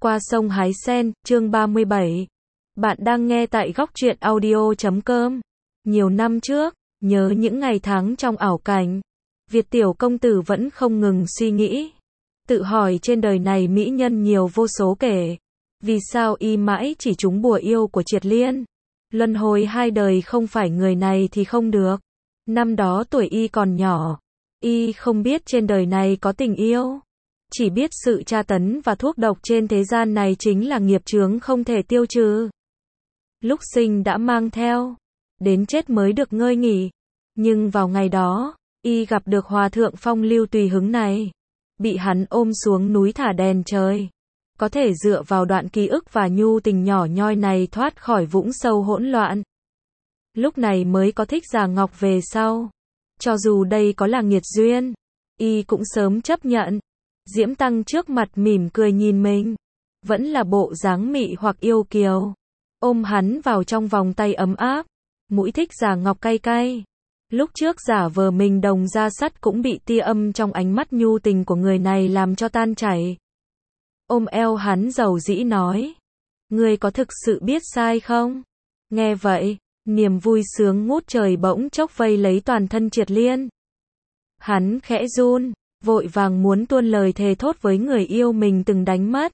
Qua sông hái sen, chương 37. Bạn đang nghe tại góc truyện audio.com. Nhiều năm trước, nhớ những ngày tháng trong ảo cảnh, Việt tiểu công tử vẫn không ngừng suy nghĩ. Tự hỏi trên đời này mỹ nhân nhiều vô số kể. Vì sao y mãi chỉ trúng bùa yêu của Triệt Liên? Luân hồi hai đời không phải người này thì không được. Năm đó tuổi y còn nhỏ, y không biết trên đời này có tình yêu. Chỉ biết sự tra tấn và thuốc độc trên thế gian này chính là nghiệp chướng không thể tiêu trừ. Lúc sinh đã mang theo, đến chết mới được ngơi nghỉ. Nhưng vào ngày đó, y gặp được hòa thượng phong lưu tùy hứng này. Bị hắn ôm xuống núi thả đèn trời. Có thể dựa vào đoạn ký ức và nhu tình nhỏ nhoi này thoát khỏi vũng sâu hỗn loạn. Lúc này mới có Thích Giả Ngọc về sau. Cho dù đây có là nghiệt duyên, y cũng sớm chấp nhận. Diễm Tăng trước mặt mỉm cười nhìn mình, vẫn là bộ dáng mị hoặc yêu kiều. Ôm hắn vào trong vòng tay ấm áp, mũi Thích Giả Ngọc cay cay. Lúc trước giả vờ mình đồng da sắt cũng bị tia âm trong ánh mắt nhu tình của người này làm cho tan chảy. Ôm eo hắn dầu dĩ nói, ngươi có thực sự biết sai không? Nghe vậy, niềm vui sướng ngút trời bỗng chốc vây lấy toàn thân Triệt Liên. Hắn khẽ run, vội vàng muốn tuôn lời thề thốt với người yêu mình từng đánh mất.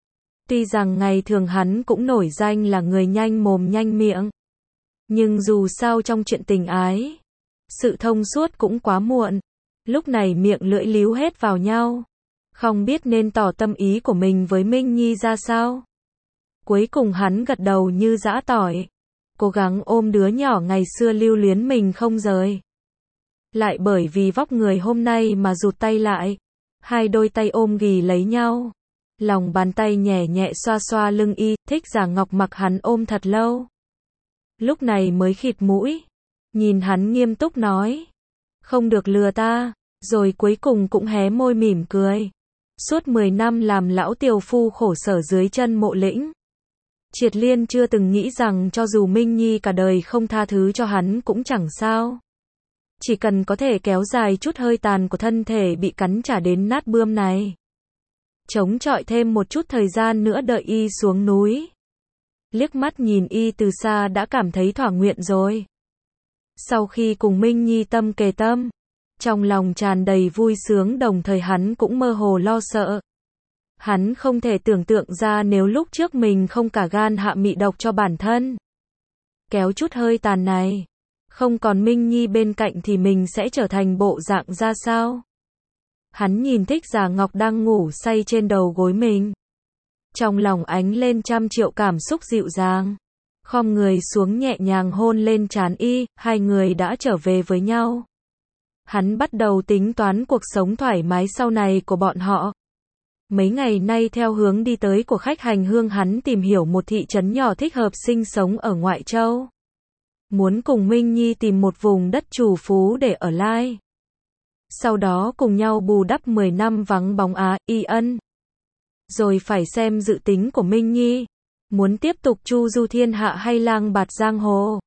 Tuy rằng ngày thường hắn cũng nổi danh là người nhanh mồm nhanh miệng, nhưng dù sao trong chuyện tình ái, sự thông suốt cũng quá muộn. Lúc này miệng lưỡi líu hết vào nhau, không biết nên tỏ tâm ý của mình với Minh Nhi ra sao. Cuối cùng hắn gật đầu như giã tỏi, cố gắng ôm đứa nhỏ ngày xưa lưu luyến mình không rời. Lại bởi vì vóc người hôm nay mà rụt tay lại, hai đôi tay ôm ghì lấy nhau. Lòng bàn tay nhẹ nhẹ xoa xoa lưng y, Thích Giả Ngọc mặc hắn ôm thật lâu. Lúc này mới khịt mũi, nhìn hắn nghiêm túc nói, không được lừa ta, rồi cuối cùng cũng hé môi mỉm cười. Suốt 10 năm làm lão tiều phu khổ sở dưới chân Mộ Lĩnh, Triệt Liên chưa từng nghĩ rằng cho dù Minh Nhi cả đời không tha thứ cho hắn cũng chẳng sao. Chỉ cần có thể kéo dài chút hơi tàn của thân thể bị cắn trả đến nát bươm này. Chống chọi thêm một chút thời gian nữa đợi y xuống núi. Liếc mắt nhìn y từ xa đã cảm thấy thỏa nguyện rồi. Sau khi cùng Minh Nhi tâm kề tâm, trong lòng tràn đầy vui sướng đồng thời hắn cũng mơ hồ lo sợ. Hắn không thể tưởng tượng ra nếu lúc trước mình không cả gan hạ mị độc cho bản thân. Kéo chút hơi tàn này, không còn Minh Nhi bên cạnh thì mình sẽ trở thành bộ dạng ra sao? Hắn nhìn Thích Giả Ngọc đang ngủ say trên đầu gối mình. Trong lòng ánh lên trăm triệu cảm xúc dịu dàng. Khom người xuống nhẹ nhàng hôn lên trán y, hai người đã trở về với nhau. Hắn bắt đầu tính toán cuộc sống thoải mái sau này của bọn họ. Mấy ngày nay theo hướng đi tới của khách hành hương hắn tìm hiểu một thị trấn nhỏ thích hợp sinh sống ở ngoại châu. Muốn cùng Minh Nhi tìm một vùng đất trù phú để ở lai. Sau đó cùng nhau bù đắp 10 năm vắng bóng y ân. Rồi phải xem dự tính của Minh Nhi. Muốn tiếp tục chu du thiên hạ hay lang bạt giang hồ.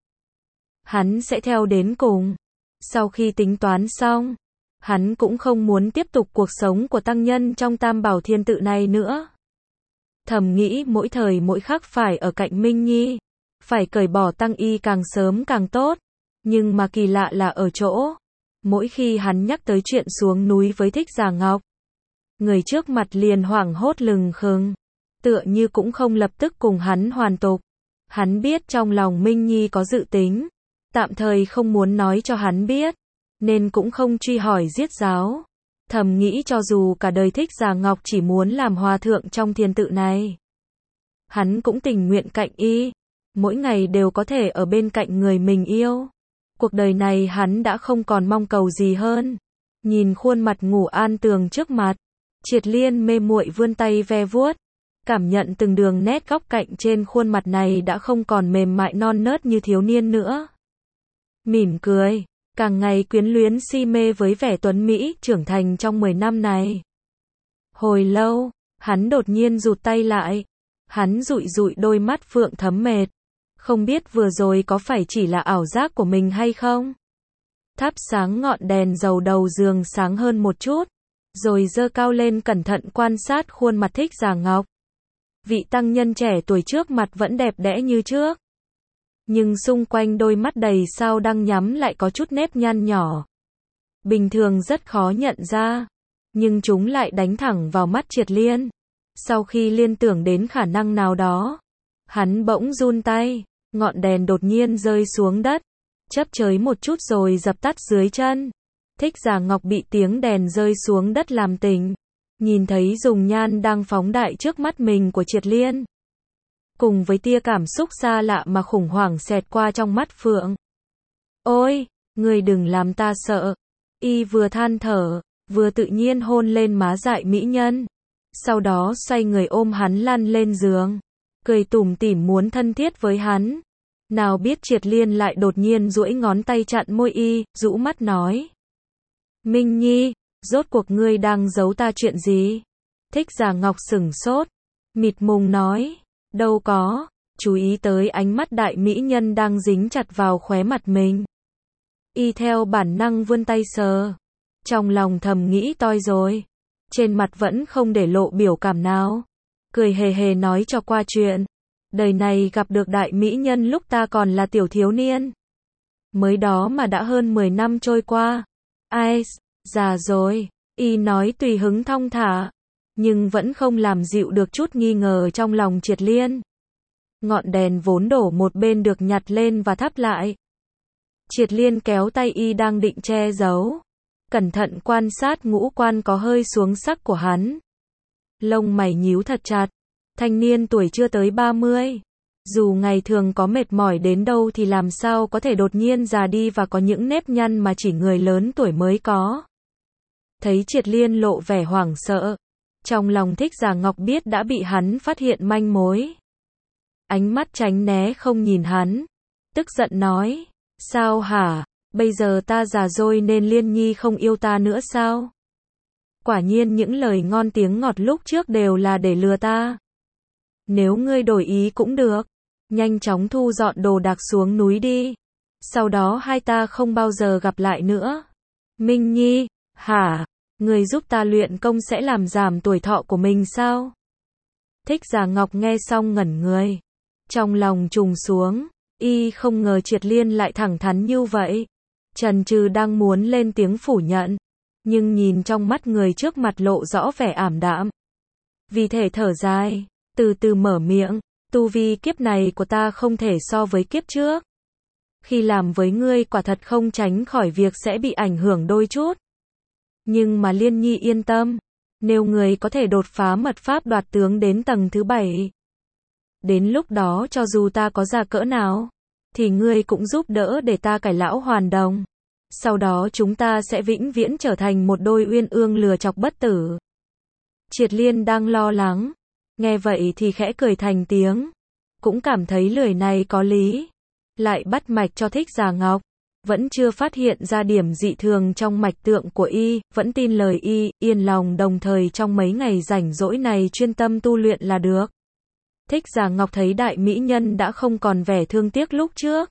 Hắn sẽ theo đến cùng. Sau khi tính toán xong, hắn cũng không muốn tiếp tục cuộc sống của tăng nhân trong Tam Bảo Thiên Tự này nữa. Thầm nghĩ mỗi thời mỗi khắc phải ở cạnh Minh Nhi. Phải cởi bỏ tăng y càng sớm càng tốt. Nhưng mà kỳ lạ là ở chỗ, mỗi khi hắn nhắc tới chuyện xuống núi với Thích Giả Ngọc, người trước mặt liền hoảng hốt lừng khừng, tựa như cũng không lập tức cùng hắn hoàn tục. Hắn biết trong lòng Minh Nhi có dự tính, tạm thời không muốn nói cho hắn biết, nên cũng không truy hỏi giết giáo. Thầm nghĩ cho dù cả đời Thích Giả Ngọc chỉ muốn làm hòa thượng trong thiên tự này, hắn cũng tình nguyện cạnh y, mỗi ngày đều có thể ở bên cạnh người mình yêu. Cuộc đời này hắn đã không còn mong cầu gì hơn. Nhìn khuôn mặt ngủ an tường trước mặt, Triệt Liên mê muội vươn tay ve vuốt, cảm nhận từng đường nét góc cạnh trên khuôn mặt này đã không còn mềm mại non nớt như thiếu niên nữa. Mỉm cười, càng ngày quyến luyến si mê với vẻ tuấn mỹ trưởng thành trong 10 năm này. Hồi lâu, hắn đột nhiên rụt tay lại. Hắn dụi dụi đôi mắt phượng thấm mệt. Không biết vừa rồi có phải chỉ là ảo giác của mình hay không? Thắp sáng ngọn đèn dầu đầu giường sáng hơn một chút, rồi giơ cao lên cẩn thận quan sát khuôn mặt Thích Giả Ngọc. Vị tăng nhân trẻ tuổi trước mặt vẫn đẹp đẽ như trước. Nhưng xung quanh đôi mắt đầy sao đang nhắm lại có chút nếp nhăn nhỏ. Bình thường rất khó nhận ra. Nhưng chúng lại đánh thẳng vào mắt Triệt Liên. Sau khi liên tưởng đến khả năng nào đó, hắn bỗng run tay, ngọn đèn đột nhiên rơi xuống đất, chớp chới một chút rồi dập tắt dưới chân. Thích Giả Ngọc bị tiếng đèn rơi xuống đất làm tỉnh, nhìn thấy dung nhan đang phóng đại trước mắt mình của Triệt Liên. Cùng với tia cảm xúc xa lạ mà khủng hoảng xẹt qua trong mắt Phượng. Ôi, người đừng làm ta sợ. Y vừa than thở, vừa tự nhiên hôn lên má dại mỹ nhân. Sau đó xoay người ôm hắn lăn lên giường, cười tủm tỉm muốn thân thiết với hắn. Nào biết Triệt Liên lại đột nhiên duỗi ngón tay chặn môi Y, rũ mắt nói. Minh Nhi, rốt cuộc ngươi đang giấu ta chuyện gì? Thích Giả Ngọc sửng sốt, mịt mùng nói. Đâu có, chú ý tới ánh mắt đại mỹ nhân đang dính chặt vào khóe mặt mình. Y theo bản năng vươn tay sờ. Trong lòng thầm nghĩ toi rồi. Trên mặt vẫn không để lộ biểu cảm nào. Cười hề hề nói cho qua chuyện. Đời này gặp được đại mỹ nhân lúc ta còn là tiểu thiếu niên. Mới đó mà đã hơn 10 năm trôi qua. Ai, già rồi. Y nói tùy hứng thong thả. Nhưng vẫn không làm dịu được chút nghi ngờ trong lòng Triệt Liên. Ngọn đèn vốn đổ một bên được nhặt lên và thắp lại. Triệt Liên kéo tay Y đang định che giấu. Cẩn thận quan sát ngũ quan có hơi xuống sắc của hắn. Lông mày nhíu thật chặt. Thanh niên tuổi chưa tới 30. Dù ngày thường có mệt mỏi đến đâu thì làm sao có thể đột nhiên già đi và có những nếp nhăn mà chỉ người lớn tuổi mới có. Thấy Triệt Liên lộ vẻ hoảng sợ. Trong lòng Thích Giả Ngọc biết đã bị hắn phát hiện manh mối. Ánh mắt tránh né không nhìn hắn. Tức giận nói. Sao hả? Bây giờ ta già rồi nên Liên Nhi không yêu ta nữa sao? Quả nhiên những lời ngon tiếng ngọt lúc trước đều là để lừa ta. Nếu ngươi đổi ý cũng được. Nhanh chóng thu dọn đồ đạc xuống núi đi. Sau đó hai ta không bao giờ gặp lại nữa. Minh Nhi, hả? Ngươi giúp ta luyện công sẽ làm giảm tuổi thọ của mình sao? Thích Giả Ngọc nghe xong ngẩn người. Trong lòng trùng xuống. Y không ngờ Triệt Liên lại thẳng thắn như vậy. Chần chừ đang muốn lên tiếng phủ nhận. Nhưng nhìn trong mắt người trước mặt lộ rõ vẻ ảm đạm. Vì thể thở dài. Từ từ mở miệng. Tu vi kiếp này của ta không thể so với kiếp trước. Khi làm với ngươi quả thật không tránh khỏi việc sẽ bị ảnh hưởng đôi chút. Nhưng mà Liên Nhi yên tâm. Nếu người có thể đột phá mật pháp đoạt tướng đến tầng thứ 7. Đến lúc đó cho dù ta có già cỡ nào, thì ngươi cũng giúp đỡ để ta cải lão hoàn đồng. Sau đó chúng ta sẽ vĩnh viễn trở thành một đôi uyên ương lừa chọc bất tử. Triệt Liên đang lo lắng. Nghe vậy thì khẽ cười thành tiếng. Cũng cảm thấy lời này có lý. Lại bắt mạch cho Thích Giả Ngọc. Vẫn chưa phát hiện ra điểm dị thường trong mạch tượng của Y, vẫn tin lời Y, yên lòng đồng thời trong mấy ngày rảnh rỗi này chuyên tâm tu luyện là được. Thích Giả Ngọc thấy đại mỹ nhân đã không còn vẻ thương tiếc lúc trước.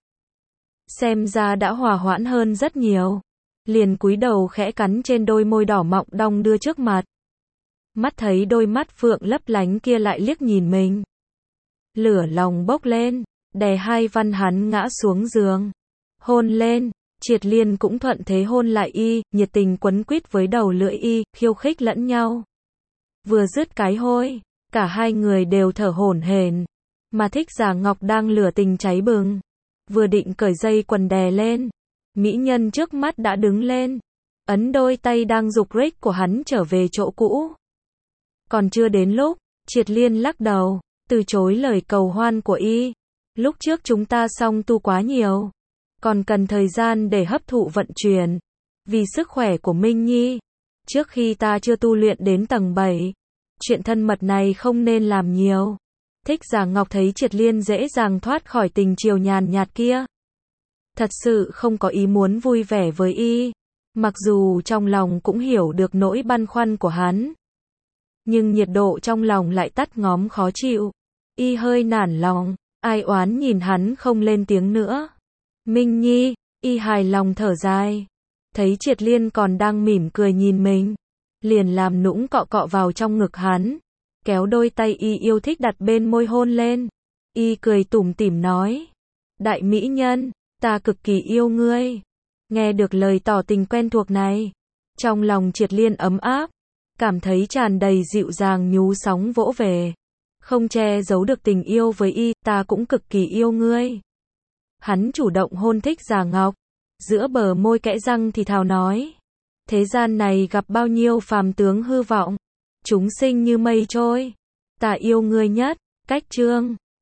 Xem ra đã hòa hoãn hơn rất nhiều. Liền cúi đầu khẽ cắn trên đôi môi đỏ mọng đong đưa trước mặt. Mắt thấy đôi mắt phượng lấp lánh kia lại liếc nhìn mình. Lửa lòng bốc lên, đè hai văn hắn ngã xuống giường. Hôn lên, Triệt Liên cũng thuận thế hôn lại Y, nhiệt tình quấn quýt với đầu lưỡi Y, khiêu khích lẫn nhau. Vừa dứt cái hôi, cả hai người đều thở hổn hển, mà Thích Giả Ngọc đang lửa tình cháy bừng. Vừa định cởi dây quần đè lên, mỹ nhân trước mắt đã đứng lên, ấn đôi tay đang rục rích của hắn trở về chỗ cũ. Còn chưa đến lúc, Triệt Liên lắc đầu, từ chối lời cầu hoan của Y. Lúc trước chúng ta song tu quá nhiều. Còn cần thời gian để hấp thụ vận chuyển. Vì sức khỏe của Minh Nhi. Trước khi ta chưa tu luyện đến tầng 7. Chuyện thân mật này không nên làm nhiều. Thích Giả Ngọc thấy Triệt Liên dễ dàng thoát khỏi tình chiều nhàn nhạt kia. Thật sự không có ý muốn vui vẻ với Y. Mặc dù trong lòng cũng hiểu được nỗi băn khoăn của hắn. Nhưng nhiệt độ trong lòng lại tắt ngóm khó chịu. Y hơi nản lòng. Ai oán nhìn hắn không lên tiếng nữa. Minh Nhi, Y hài lòng thở dài. Thấy Triệt Liên còn đang mỉm cười nhìn mình. Liền làm nũng cọ cọ vào trong ngực hắn. kéo đôi tay y yêu thích đặt bên môi hôn lên. Y cười tủm tỉm nói, đại mỹ nhân, ta cực kỳ yêu ngươi. Nghe được lời tỏ tình quen thuộc này, trong lòng Triệt Liên ấm áp, cảm thấy tràn đầy dịu dàng nhú sóng vỗ về. Không che giấu được tình yêu với y, ta cũng cực kỳ yêu ngươi. Hắn chủ động hôn thích Giả Ngọc, giữa bờ môi kẽ răng thì thào nói, thế gian này gặp bao nhiêu phàm tướng hư vọng, chúng sinh như mây trôi, ta yêu ngươi nhất. Cách chương